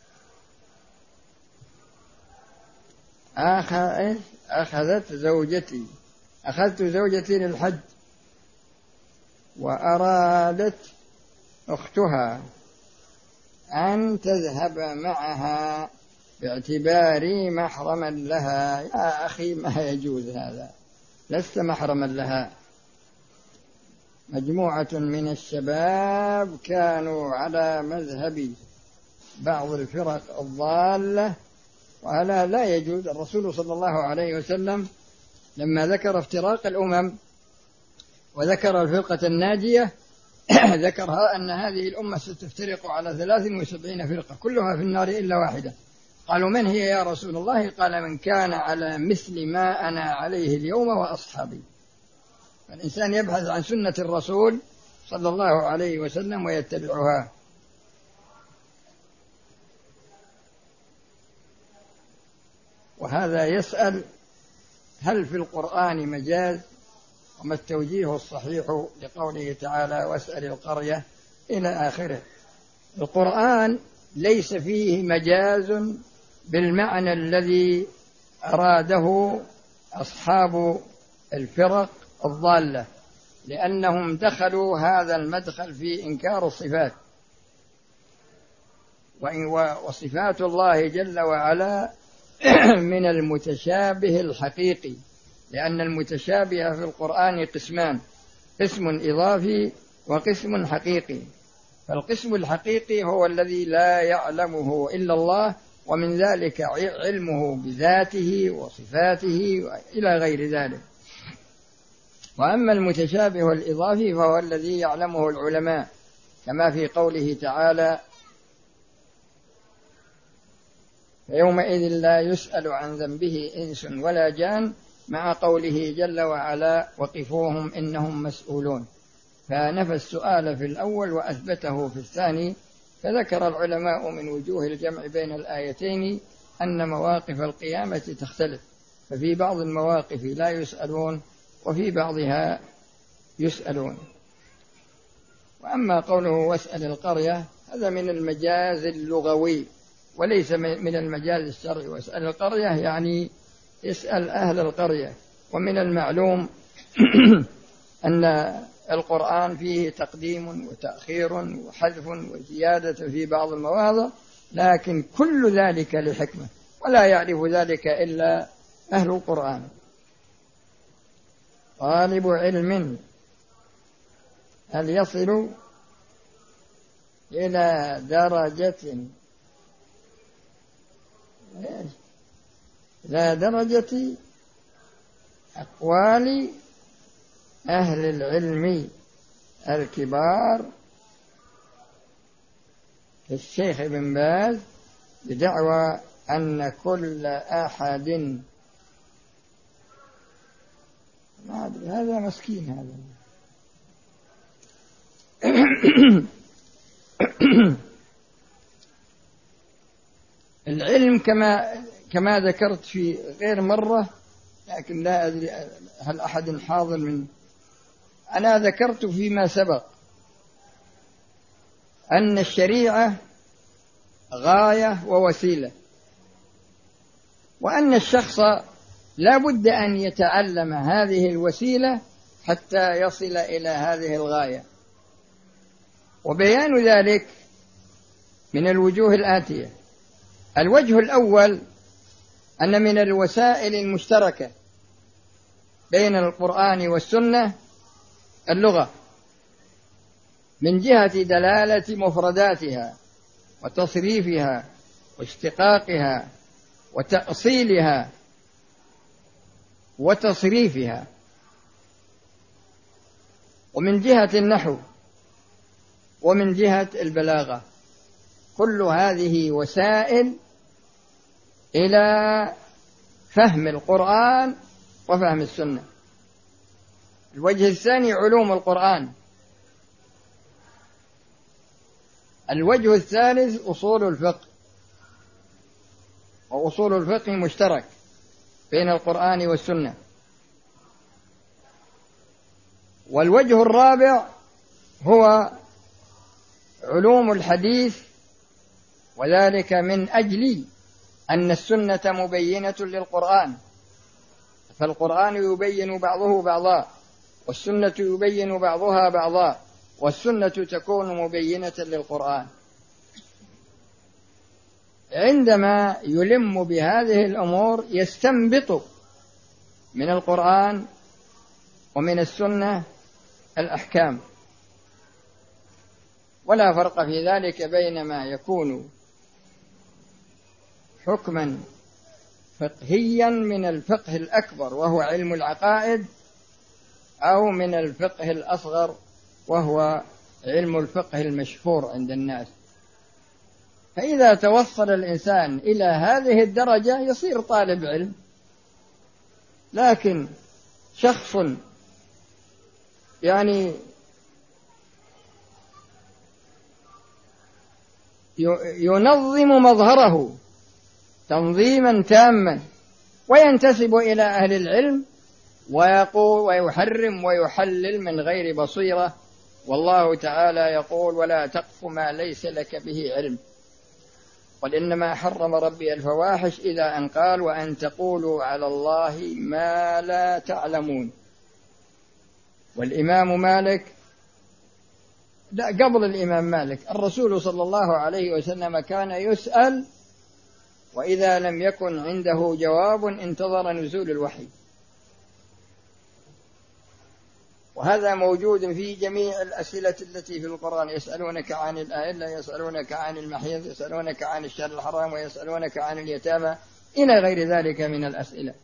أخذت زوجتي أخذت زوجتي للحج وأرادت أختها أن تذهب معها باعتباري محرما لها. يا أخي ما يجوز هذا، لست محرما لها. مجموعة من الشباب كانوا على مذهب بعض الفرق الضالة، وهذا لا يجوز. الرسول صلى الله عليه وسلم لما ذكر افتراق الأمم وذكر الفرقة الناجية ذكرها أن هذه الأمة ستفترق على ثلاث وسبعين فرقة كلها في النار إلا واحدة. قالوا: من هي يا رسول الله؟ قال: من كان على مثل ما أنا عليه اليوم وأصحابي. فالإنسان يبحث عن سنة الرسول صلى الله عليه وسلم ويتبعها. وهذا يسأل: هل في القرآن مجاز؟ وما التوجيه الصحيح لقوله تعالى: واسأل القرية إلى آخره. القرآن ليس فيه مجاز بالمعنى الذي أراده أصحاب الفرق الضالة، لأنهم دخلوا هذا المدخل في إنكار الصفات. وصفات الله جل وعلا من المتشابه الحقيقي، لأن المتشابه في القرآن قسمان: قسم إضافي وقسم حقيقي. فالقسم الحقيقي هو الذي لا يعلمه إلا الله، ومن ذلك علمه بذاته وصفاته إلى غير ذلك. وأما المتشابه الإضافي فهو الذي يعلمه العلماء، كما في قوله تعالى: فيومئذ لا يسأل عن ذنبه إنس ولا جان، مع قوله جل وعلا: وقفوهم إنهم مسؤولون. فنفى السؤال في الأول وأثبته في الثاني. فذكر العلماء من وجوه الجمع بين الآيتين أن مواقف القيامة تختلف، ففي بعض المواقف لا يسألون وفي بعضها يسألون. وأما قوله واسأل القرية هذا من المجاز اللغوي وليس من المجاز الشرعي. واسأل القرية يعني اسأل أهل القرية. ومن المعلوم أن القرآن فيه تقديم وتأخير وحذف وزيادة في بعض المواضع، لكن كل ذلك لحكمة، ولا يعرف ذلك إلا أهل القرآن. طالب علم هل يصل إلى درجة إلى درجة أقوال أهل العلم الكبار الشيخ ابن باز بدعوى أن كل أحد، ما أدري هذا مسكين هذا العلم كما كما ذكرت في غير مرة، لكن لا أدري هل أحد حاضر من أنا ذكرت فيما سبق أن الشريعة غاية ووسيلة، وأن الشخص لا بد أن يتعلم هذه الوسيلة حتى يصل إلى هذه الغاية. وبيان ذلك من الوجوه الآتية: الوجه الأول أن من الوسائل المشتركة بين القرآن والسنة اللغة، من جهة دلالة مفرداتها وتصريفها واشتقاقها وتأصيلها وتصريفها، ومن جهة النحو، ومن جهة البلاغة. كل هذه وسائل إلى فهم القرآن وفهم السنة. الوجه الثاني علوم القرآن. الوجه الثالث أصول الفقه، وأصول الفقه مشترك بين القرآن والسنة. والوجه الرابع هو علوم الحديث، وذلك من أجل أن السنة مبينة للقرآن، فالقرآن يبين بعضه بعضا، والسنة يبين بعضها بعضا، والسنة تكون مبينة للقرآن. عندما يلم بهذه الأمور يستنبط من القرآن ومن السنة الأحكام، ولا فرق في ذلك بين ما يكون حكما فقهيا من الفقه الأكبر وهو علم العقائد، أو من الفقه الأصغر وهو علم الفقه المشهور عند الناس. فإذا توصل الإنسان إلى هذه الدرجة يصير طالب علم. لكن شخص يعني ينظم مظهره تنظيما تاما وينتسب إلى أهل العلم ويقول ويحرم ويحلل من غير بصيرة، والله تعالى يقول: ولا تقف ما ليس لك به علم، قل إنما حرم ربي الفواحش إذا أن قال وأن تقولوا على الله ما لا تعلمون. والإمام مالك، لا قبل الإمام مالك، الرسول صلى الله عليه وسلم كان يسأل، وإذا لم يكن عنده جواب انتظر نزول الوحي. وهذا موجود في جميع الأسئلة التي في القرآن: يسألونك عن الأهلة، يسألونك عن المحيض، يسألونك عن الشهر الحرام، ويسألونك عن اليتامى، إلى غير ذلك من الأسئلة.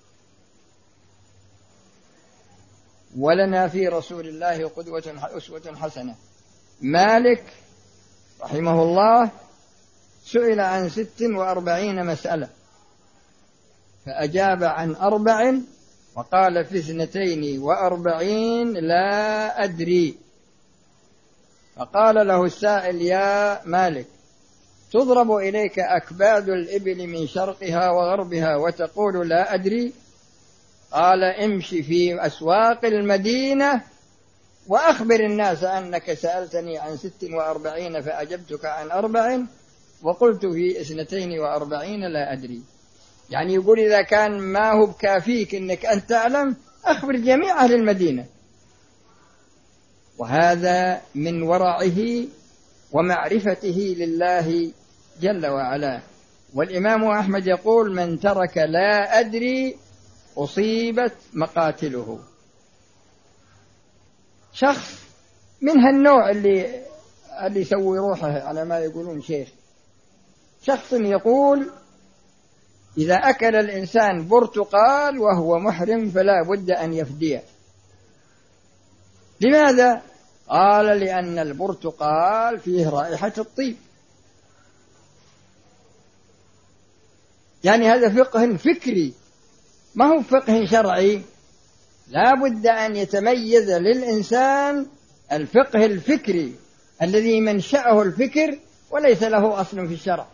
ولنا في رسول الله قدوة أسوة حسنة. مالك رحمه الله سئل عن ست وأربعين مسألة فأجاب عن أربع، وقال في اثنتين وأربعين لا أدري. فقال له السائل: يا مالك، تضرب إليك أكباد الإبل من شرقها وغربها وتقول لا أدري؟ قال: امشي في أسواق المدينة وأخبر الناس أنك سألتني عن ست وأربعين فأجبتك عن أربع، وقلت في اثنتين وأربعين لا أدري. يعني يقول إذا كان ما هو بكافيك أنك أن تعلم، أخبر جميع أهل المدينة. وهذا من ورعه ومعرفته لله جل وعلا. والإمام أحمد يقول: من ترك لا أدري أصيبت مقاتله. شخص من هالنوع اللي اللي يسوي روحه على ما يقولون شيخ، شخص يقول: إذا أكل الإنسان برتقال وهو محرم فلا بد أن يفديه. لماذا؟ قال: لأن البرتقال فيه رائحة الطيب. يعني هذا فقه فكري، ما هو فقه شرعي. لا بد أن يتميز للإنسان الفقه الفكري الذي منشأه الفكر وليس له أصل في الشرع،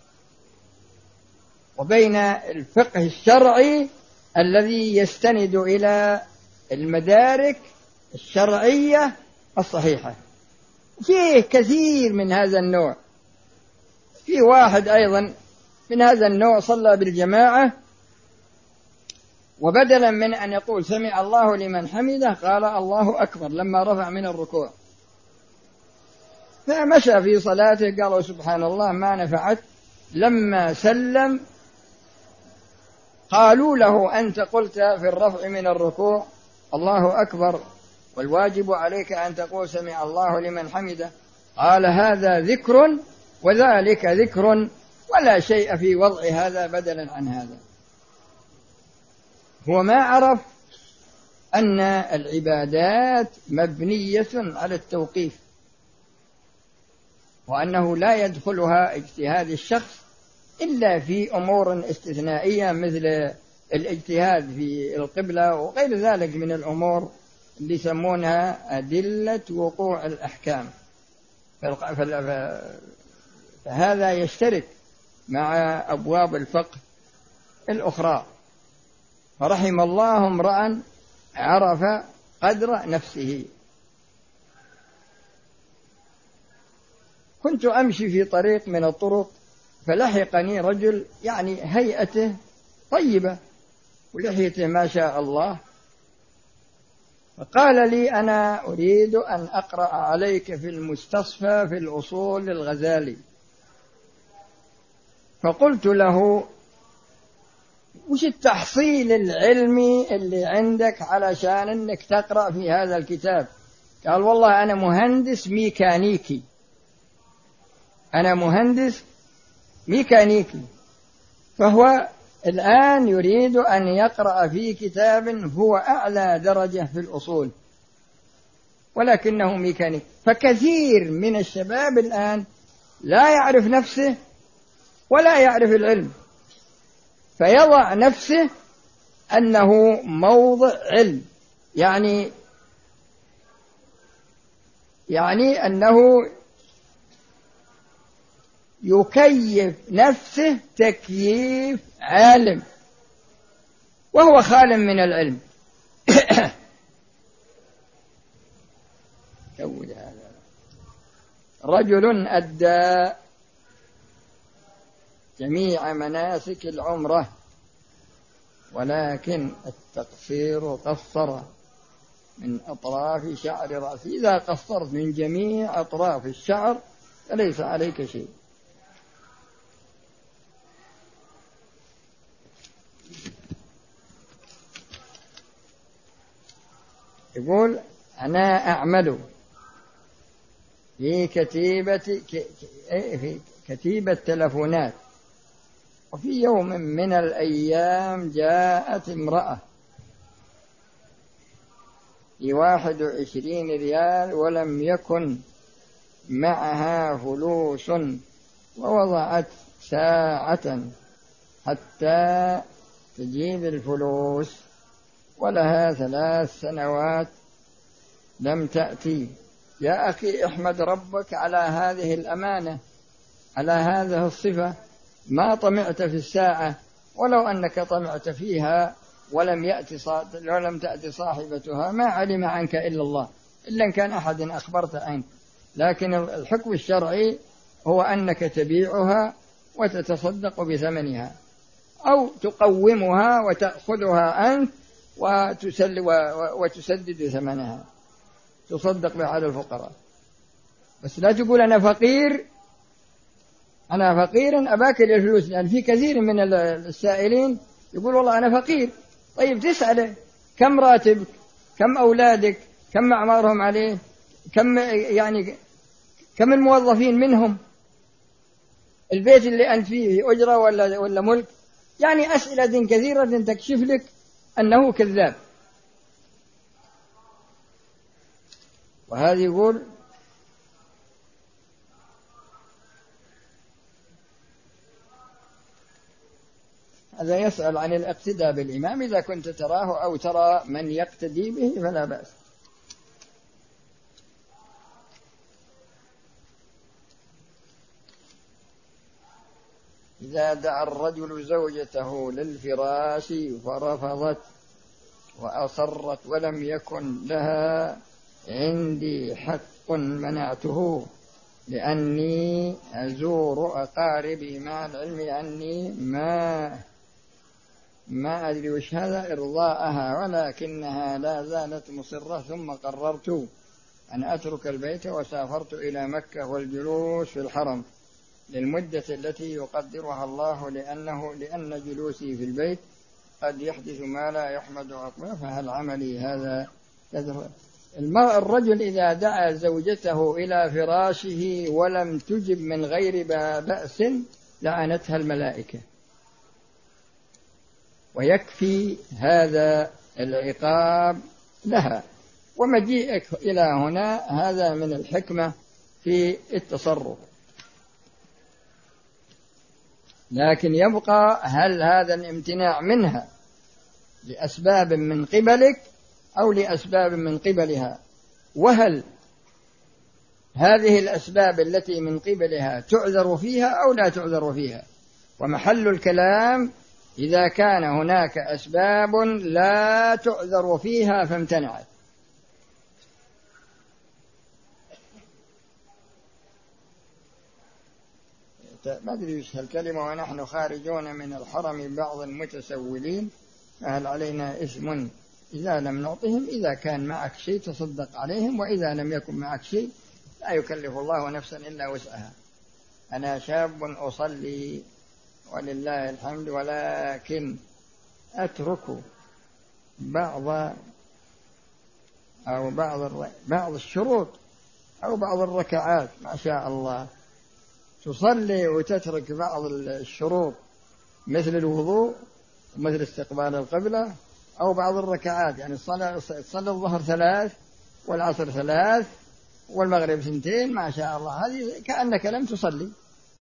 وبين الفقه الشرعي الذي يستند إلى المدارك الشرعية الصحيحة. فيه كثير من هذا النوع. في واحد أيضا من هذا النوع صلى بالجماعة، وبدلا من أن يقول سمع الله لمن حمده قال الله أكبر لما رفع من الركوع، فمشى في صلاته قالوا سبحان الله ما نفعت. لما سلم قالوا له: أنت قلت في الرفع من الركوع الله أكبر، والواجب عليك أن تقول سمع الله لمن حمده. قال: هذا ذكر وذلك ذكر، ولا شيء في وضع هذا بدلا عن هذا. هو ما عرف أن العبادات مبنية على التوقيف، وأنه لا يدخلها اجتهاد الشخص إلا في أمور استثنائية مثل الاجتهاد في القبلة وغير ذلك من الأمور اللي يسمونها أدلة وقوع الأحكام. فهذا يشترك مع أبواب الفقه الأخرى. فرحم الله امرأ عرف قدر نفسه. كنت أمشي في طريق من الطرق فلحقني رجل يعني هيئته طيبة ولحيته ما شاء الله، فقال لي: أنا أريد أن أقرأ عليك في المستصفى في الأصول للغزالي. فقلت له: وش التحصيل العلمي اللي عندك علشان أنك تقرأ في هذا الكتاب؟ قال: والله أنا مهندس ميكانيكي، أنا مهندس ميكانيكي. فهو الآن يريد أن يقرأ في كتاب هو أعلى درجة في الأصول ولكنه ميكانيكي. فكثير من الشباب الآن لا يعرف نفسه ولا يعرف العلم، فيضع نفسه أنه موضع علم، يعني يعني أنه يكيف نفسه تكييف عالم وهو خال من العلم. رجل أدى جميع مناسك العمرة ولكن التقصير قصر من أطراف شعر رأسه. إذا قصرت من جميع أطراف الشعر فليس عليك شيء. يقول: أنا أعمل في كتيبة في كتيبة تلفونات، وفي يوم من الأيام جاءت امرأة بواحد وعشرين ريال ولم يكن معها فلوس، ووضعت ساعة حتى تجيب الفلوس، ولها ثلاث سنوات لم تأتي. يا أخي احمد ربك على هذه الأمانة، على هذه الصفة. ما طمعت في الساعة، ولو أنك طمعت فيها ولم يأتي ولم تأتي صاحبتها ما علم عنك إلا الله، إلا إن كان أحد أخبرت عنك. لكن الحكم الشرعي هو أنك تبيعها وتتصدق بثمنها، أو تقومها وتأخذها أنت وتسل وتسدد ثمنها. تصدق به على الفقراء. بس لا تقول أنا فقير، أنا فقير أباكل الفلوس، لأن في كثير من السائلين يقول والله أنا فقير. طيب تسأله كم راتبك، كم أولادك، كم أعمارهم عليه، كم يعني كم الموظفين منهم، البيت اللي أنت فيه أجرة ولا ولا ملك، يعني أسئلة كثيرة تكشف لك أنه كذاب. وهذا يقول هذا يسأل عن الاقتداء بالإمام، إذا كنت تراه أو ترى من يقتدي به فلا بأس. إذا دعا الرجل زوجته للفراش فرفضت وأصرت ولم يكن لها عندي حق منعته لأني أزور أقاربي مع العلم أني ما ما أدري وش هذا إرضاءها، ولكنها لا زالت مصرة، ثم قررت أن أترك البيت وسافرت إلى مكة والجلوس في الحرم للمدة التي يقدرها الله، لأنه لأن جلوسي في البيت قد يحدث ما لا يحمد عقبه، فهل عملي هذا كذا؟ الرجل إذا دعا زوجته إلى فراشه ولم تجب من غير بأس لعنتها الملائكة، ويكفي هذا العقاب لها. ومجيئك إلى هنا هذا من الحكمة في التصرف، لكن يبقى هل هذا الامتناع منها لأسباب من قبلك أو لأسباب من قبلها، وهل هذه الأسباب التي من قبلها تعذر فيها أو لا تعذر فيها. ومحل الكلام إذا كان هناك أسباب لا تعذر فيها فامتنعت. ما أدري وش هالكلمة ونحن خارجون من الحرم بعض المتسولين، فهل علينا إثم إذا لم نعطهم؟ إذا كان معك شيء تصدق عليهم، وإذا لم يكن معك شيء لا يكلف الله نفسا إلا وسعها. أنا شاب أصلي ولله الحمد، ولكن أترك بعض أو بعض بعض الشروط أو بعض الركعات، ما شاء الله تصلي وتترك بعض الشروط مثل الوضوء ومثل استقبال القبلة، أو بعض الركعات، يعني تصلي الظهر ثلاث والعصر ثلاث والمغرب ثنتين، ما شاء الله، هذه كأنك لم تصلي.